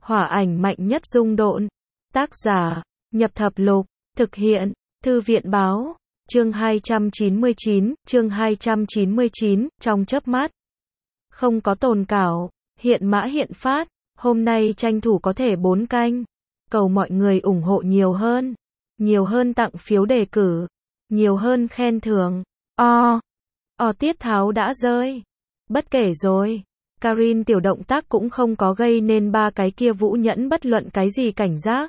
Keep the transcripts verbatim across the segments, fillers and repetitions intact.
Hỏa ảnh mạnh nhất dung độn. Tác giả, Nhập Thập Lục, thực hiện, Thư viện báo, chương hai trăm chín mươi chín, chương hai trăm chín mươi chín, trong chớp mắt. Không có tồn cảo, hiện mã hiện phát, hôm nay tranh thủ có thể bốn canh. Cầu mọi người ủng hộ nhiều hơn, nhiều hơn tặng phiếu đề cử, nhiều hơn khen thưởng. O, o tiết tháo đã rơi. Bất kể rồi. Karin tiểu động tác cũng không có gây nên ba cái kia Vũ Nhẫn bất luận cái gì cảnh giác.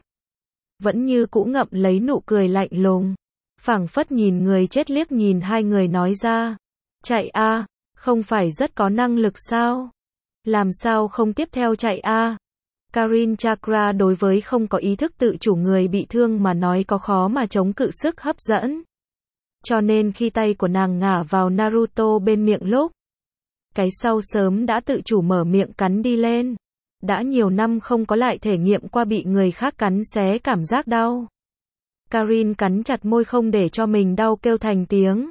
Vẫn như cũ ngậm lấy nụ cười lạnh lùng. Phảng phất nhìn người chết liếc nhìn hai người nói ra. Chạy a, không phải rất có năng lực sao? Làm sao không tiếp theo chạy a? Karin Chakra đối với không có ý thức tự chủ người bị thương mà nói có khó mà chống cự sức hấp dẫn. Cho nên khi tay của nàng ngả vào Naruto bên miệng lúc, cái sau sớm đã tự chủ mở miệng cắn đi lên. Đã nhiều năm không có lại thể nghiệm qua bị người khác cắn xé cảm giác đau. Karin cắn chặt môi không để cho mình đau kêu thành tiếng.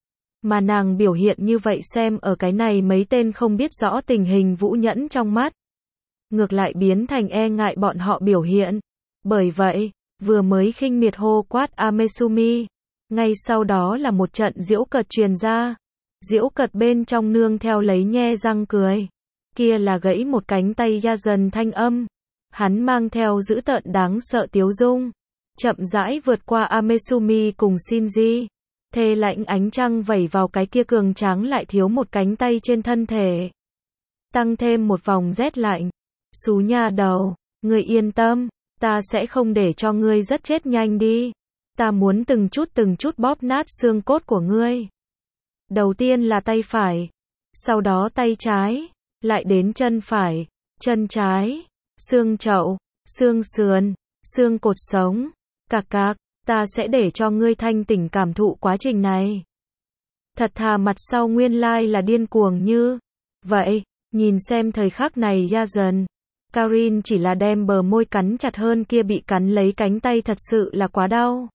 Mà nàng biểu hiện như vậy xem ở cái này mấy tên không biết rõ tình hình Vũ Nhẫn trong mắt. Ngược lại biến thành e ngại bọn họ biểu hiện. Bởi vậy, vừa mới khinh miệt hô quát Amesumi. Ngay sau đó là một trận giễu cợt truyền ra. Giễu cợt bên trong nương theo lấy nhe răng cười. Kia là gãy một cánh tay ya dần thanh âm. Hắn mang theo dữ tợn đáng sợ tiếu dung. Chậm rãi vượt qua Amesumi cùng Shinji. Thê lạnh ánh trăng vẩy vào cái kia cường tráng lại thiếu một cánh tay trên thân thể. Tăng thêm một vòng rét lạnh. Xú nha đầu, ngươi yên tâm, ta sẽ không để cho ngươi rất chết nhanh đi. Ta muốn từng chút từng chút bóp nát xương cốt của ngươi. Đầu tiên là tay phải, sau đó tay trái, lại đến chân phải, chân trái, xương chậu, xương sườn, xương cột sống, cạc cạc, ta sẽ để cho ngươi thanh tỉnh cảm thụ quá trình này. Thật thà mặt sau nguyên lai là điên cuồng như vậy, nhìn xem thời khắc này ya dần. Karin chỉ là đem bờ môi cắn chặt hơn kia bị cắn lấy cánh tay thật sự là quá đau.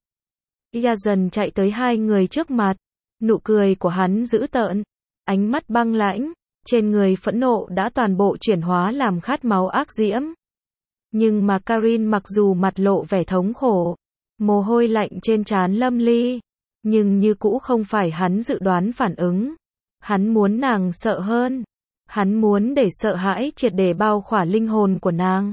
Ya dần chạy tới hai người trước mặt. Nụ cười của hắn dữ tợn, ánh mắt băng lãnh, trên người phẫn nộ đã toàn bộ chuyển hóa làm khát máu ác diễm. Nhưng mà Karin mặc dù mặt lộ vẻ thống khổ, mồ hôi lạnh trên trán lâm ly, nhưng như cũ không phải hắn dự đoán phản ứng. Hắn muốn nàng sợ hơn. Hắn muốn để sợ hãi triệt để bao khỏa linh hồn của nàng.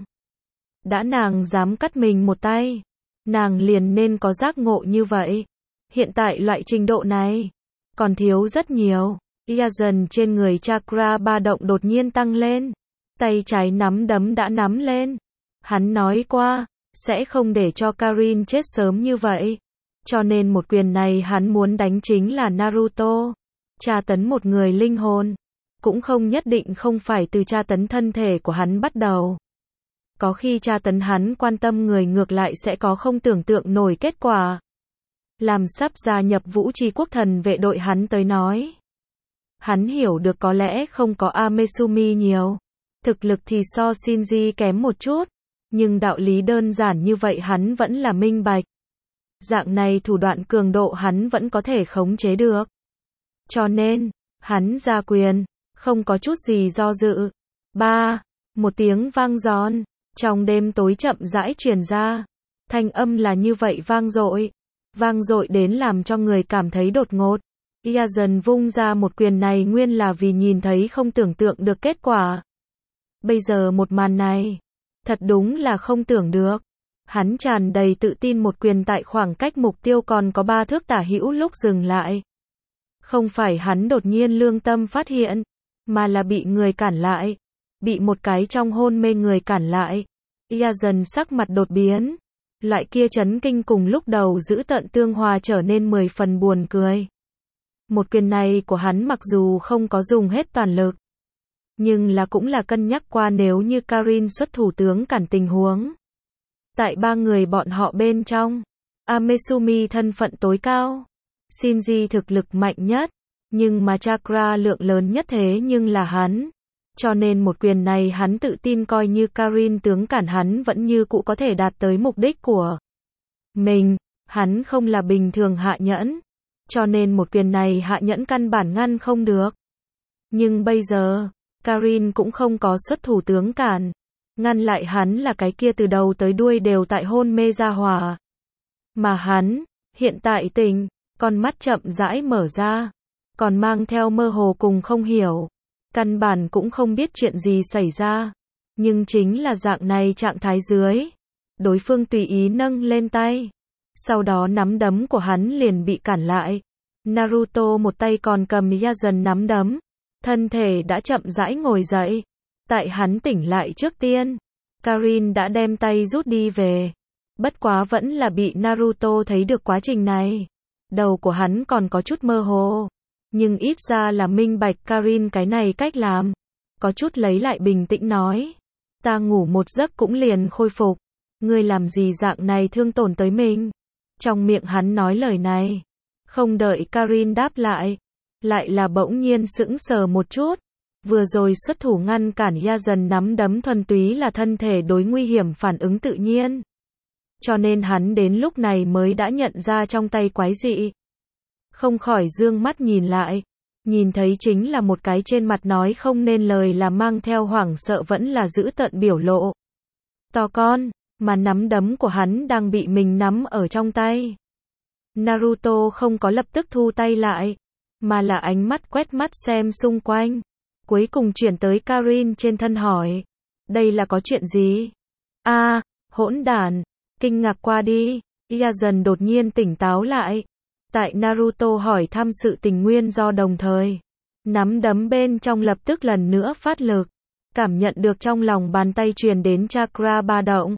Đã nàng dám cắt mình một tay, nàng liền nên có giác ngộ như vậy. Hiện tại loại trình độ này còn thiếu rất nhiều. Ya dần trên người chakra ba động đột nhiên tăng lên. Tay trái nắm đấm đã nắm lên. Hắn nói qua, sẽ không để cho Karin chết sớm như vậy. Cho nên một quyền này hắn muốn đánh chính là Naruto. Tra tấn một người linh hồn. Cũng không nhất định không phải từ tra tấn thân thể của hắn bắt đầu. Có khi tra tấn hắn quan tâm người ngược lại sẽ có không tưởng tượng nổi kết quả. Làm sắp gia nhập Vũ Tri Quốc thần vệ đội hắn tới nói. Hắn hiểu được có lẽ không có Amesumi nhiều. Thực lực thì so Shinji kém một chút. Nhưng đạo lý đơn giản như vậy hắn vẫn là minh bạch. Dạng này thủ đoạn cường độ hắn vẫn có thể khống chế được. Cho nên, hắn ra quyền, không có chút gì do dự. Ba, một tiếng vang giòn, trong đêm tối chậm rãi truyền ra. Thanh âm là như vậy vang dội. Vang dội đến làm cho người cảm thấy đột ngột. Ya dần vung ra một quyền này nguyên là vì nhìn thấy không tưởng tượng được kết quả. Bây giờ một màn này, thật đúng là không tưởng được. Hắn tràn đầy tự tin một quyền tại khoảng cách mục tiêu còn có ba thước tả hữu lúc dừng lại. Không phải hắn đột nhiên lương tâm phát hiện, mà là bị người cản lại. Bị một cái trong hôn mê người cản lại. Ya dần sắc mặt đột biến. Loại kia chấn kinh cùng lúc đầu giữ tận tương hòa trở nên mười phần buồn cười. Một quyền này của hắn mặc dù không có dùng hết toàn lực, nhưng là cũng là cân nhắc qua nếu như Karin xuất thủ tướng cản tình huống. Tại ba người bọn họ bên trong, Amesumi thân phận tối cao, Shinji thực lực mạnh nhất, nhưng mà chakra lượng lớn nhất thế nhưng là hắn. Cho nên một quyền này hắn tự tin coi như Karin tướng cản hắn vẫn như cũ có thể đạt tới mục đích của mình. Hắn không là bình thường hạ nhẫn. Cho nên một quyền này hạ nhẫn căn bản ngăn không được. Nhưng bây giờ, Karin cũng không có xuất thủ tướng cản. Ngăn lại hắn là cái kia từ đầu tới đuôi đều tại hôn mê gia hỏa. Mà hắn, hiện tại tỉnh, con mắt chậm rãi mở ra, còn mang theo mơ hồ cùng không hiểu. Căn bản cũng không biết chuyện gì xảy ra. Nhưng chính là dạng này trạng thái dưới. Đối phương tùy ý nâng lên tay. Sau đó nắm đấm của hắn liền bị cản lại. Naruto một tay còn cầm Yazen nắm đấm. Thân thể đã chậm rãi ngồi dậy. Tại hắn tỉnh lại trước tiên, Karin đã đem tay rút đi về. Bất quá vẫn là bị Naruto thấy được quá trình này. Đầu của hắn còn có chút mơ hồ. Nhưng ít ra là minh bạch Karin cái này cách làm. Có chút lấy lại bình tĩnh nói. Ta ngủ một giấc cũng liền khôi phục. Ngươi làm gì dạng này thương tổn tới mình? Trong miệng hắn nói lời này. Không đợi Karin đáp lại. Lại là bỗng nhiên sững sờ một chút. Vừa rồi xuất thủ ngăn cản Yazen nắm đấm thuần túy là thân thể đối nguy hiểm phản ứng tự nhiên. Cho nên hắn đến lúc này mới đã nhận ra trong tay quái dị. Không khỏi dương mắt nhìn lại. Nhìn thấy chính là một cái trên mặt nói không nên lời là mang theo hoảng sợ vẫn là giữ tận biểu lộ. To con, mà nắm đấm của hắn đang bị mình nắm ở trong tay. Naruto không có lập tức thu tay lại, mà là ánh mắt quét mắt xem xung quanh. Cuối cùng chuyển tới Karin trên thân hỏi. Đây là có chuyện gì? A, à, hỗn đản. Kinh ngạc qua đi. Yazen đột nhiên tỉnh táo lại. Tại Naruto hỏi thăm sự tình nguyên do đồng thời. Nắm đấm bên trong lập tức lần nữa phát lực. Cảm nhận được trong lòng bàn tay truyền đến chakra ba động.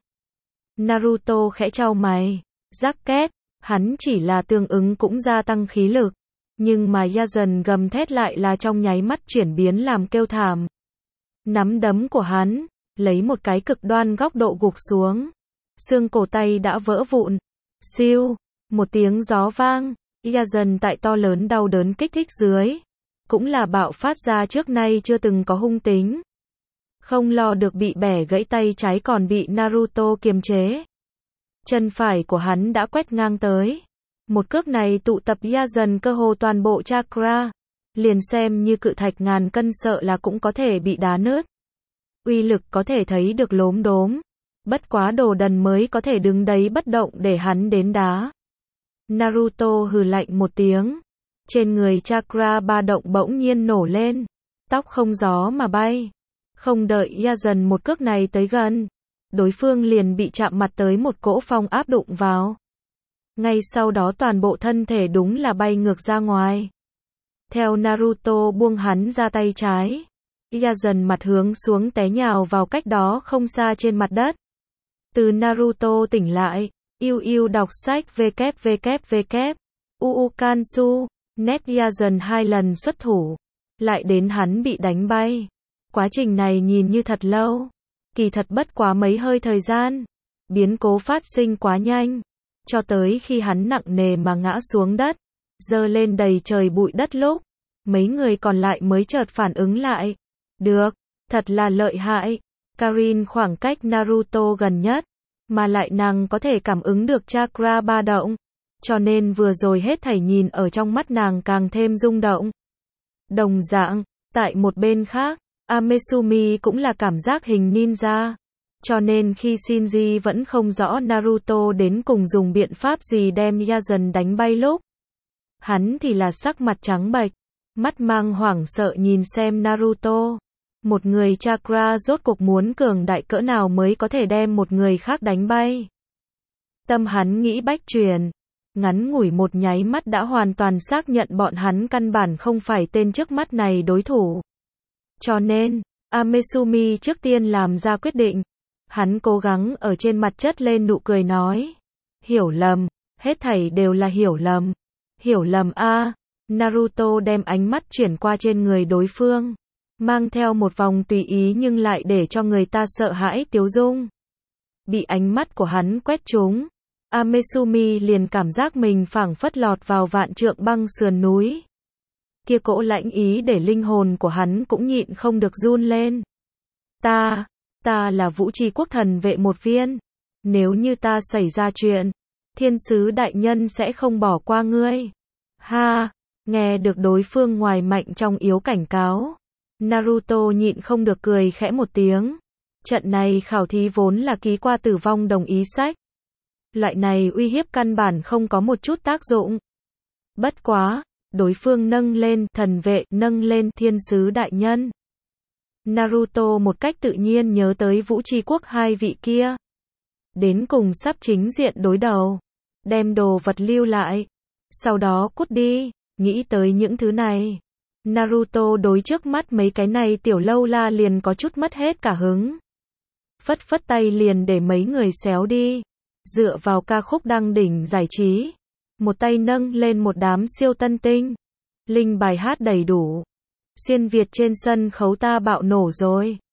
Naruto khẽ chau mày. Rắc két. Hắn chỉ là tương ứng cũng gia tăng khí lực. Nhưng mà Yazen gầm thét lại là trong nháy mắt chuyển biến làm kêu thảm. Nắm đấm của hắn, lấy một cái cực đoan góc độ gục xuống. Xương cổ tay đã vỡ vụn. Siêu, một tiếng gió vang. Yazen tại to lớn đau đớn kích thích dưới. Cũng là bạo phát ra trước nay chưa từng có hung tính. Không lo được bị bẻ gãy tay trái còn bị Naruto kiềm chế. Chân phải của hắn đã quét ngang tới. Một cước này tụ tập Yazen cơ hồ toàn bộ chakra. Liền xem như cự thạch ngàn cân sợ là cũng có thể bị đá nứt. Uy lực có thể thấy được lốm đốm. Bất quá đồ đần mới có thể đứng đấy bất động để hắn đến đá. Naruto hừ lạnh một tiếng. Trên người chakra ba động bỗng nhiên nổ lên. Tóc không gió mà bay. Không đợi Yazen một cước này tới gần. Đối phương liền bị chạm mặt tới một cỗ phong áp đụng vào. Ngay sau đó toàn bộ thân thể đúng là bay ngược ra ngoài. Theo Naruto buông hắn ra tay trái. Yazen mặt hướng xuống té nhào vào cách đó không xa trên mặt đất. Từ Naruto tỉnh lại. Yêu yêu đọc sách www. Uu Kansu. Net Yazen hai lần xuất thủ. Lại đến hắn bị đánh bay. Quá trình này nhìn như thật lâu. Kỳ thật bất quá mấy hơi thời gian. Biến cố phát sinh quá nhanh. Cho tới khi hắn nặng nề mà ngã xuống đất. Dơ lên đầy trời bụi đất lúc. Mấy người còn lại mới chợt phản ứng lại. Được, thật là lợi hại. Karin khoảng cách Naruto gần nhất. Mà lại nàng có thể cảm ứng được chakra ba động. Cho nên vừa rồi hết thảy nhìn ở trong mắt nàng càng thêm rung động. Đồng dạng, tại một bên khác, Amesumi cũng là cảm giác hình ninja. Cho nên khi Shinji vẫn không rõ Naruto đến cùng dùng biện pháp gì đem Yazen đánh bay lúc. Hắn thì là sắc mặt trắng bệch, mắt mang hoảng sợ nhìn xem Naruto. Một người chakra rốt cuộc muốn cường đại cỡ nào mới có thể đem một người khác đánh bay. Tâm hắn nghĩ bách truyền. Ngắn ngủi một nháy mắt đã hoàn toàn xác nhận bọn hắn căn bản không phải tên trước mắt này đối thủ. Cho nên, Amesumi trước tiên làm ra quyết định. Hắn cố gắng ở trên mặt chất lên nụ cười nói. Hiểu lầm, hết thảy đều là hiểu lầm. Hiểu lầm a. Naruto đem ánh mắt chuyển qua trên người đối phương. Mang theo một vòng tùy ý nhưng lại để cho người ta sợ hãi tiếu dung. Bị ánh mắt của hắn quét trúng. Amesumi liền cảm giác mình phảng phất lọt vào vạn trượng băng sườn núi. Kia cỗ lãnh ý để linh hồn của hắn cũng nhịn không được run lên. Ta, ta là Vũ Trì Quốc thần vệ một viên. Nếu như ta xảy ra chuyện, thiên sứ đại nhân sẽ không bỏ qua ngươi. Ha, nghe được đối phương ngoài mạnh trong yếu cảnh cáo. Naruto nhịn không được cười khẽ một tiếng. Trận này khảo thí vốn là ký qua tử vong đồng ý sách. Loại này uy hiếp căn bản không có một chút tác dụng. Bất quá, đối phương nâng lên thần vệ, nâng lên thiên sứ đại nhân. Naruto một cách tự nhiên nhớ tới Vũ Tri Quốc hai vị kia. Đến cùng sắp chính diện đối đầu. Đem đồ vật lưu lại. Sau đó cút đi. Nghĩ tới những thứ này. Naruto đối trước mắt mấy cái này tiểu lâu la liền có chút mất hết cả hứng. Phất phất tay liền để mấy người xéo đi. Dựa vào ca khúc đăng đỉnh giải trí. Một tay nâng lên một đám siêu tân tinh. Linh bài hát đầy đủ. Xuyên Việt trên sân khấu ta bạo nổ rồi.